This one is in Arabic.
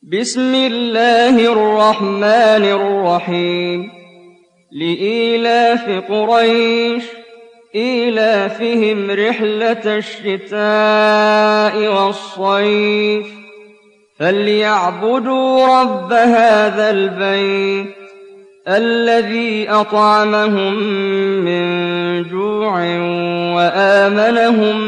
بسم الله الرحمن الرحيم لإيلاف قريش إيلافهم رحلة الشتاء والصيف فليعبدوا رب هذا البيت الذي أطعمهم من جوع وآمنهم